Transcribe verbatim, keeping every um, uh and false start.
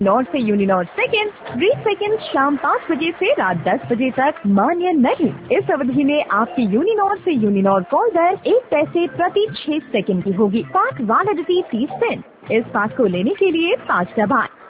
North से यूनिनॉर्थ second, brief second शाम पाँच बजे से रात दस बजे तक मान्य नहीं। इस अवधि में आपकी यूनिनॉर्थ से यूनिनॉर्थ कॉल दर एक पैसे प्रति छह सेकंड की होगी। पास वैलिडिटी तीस दिन। इस पास को लेने के लिए पाँच दबाएं।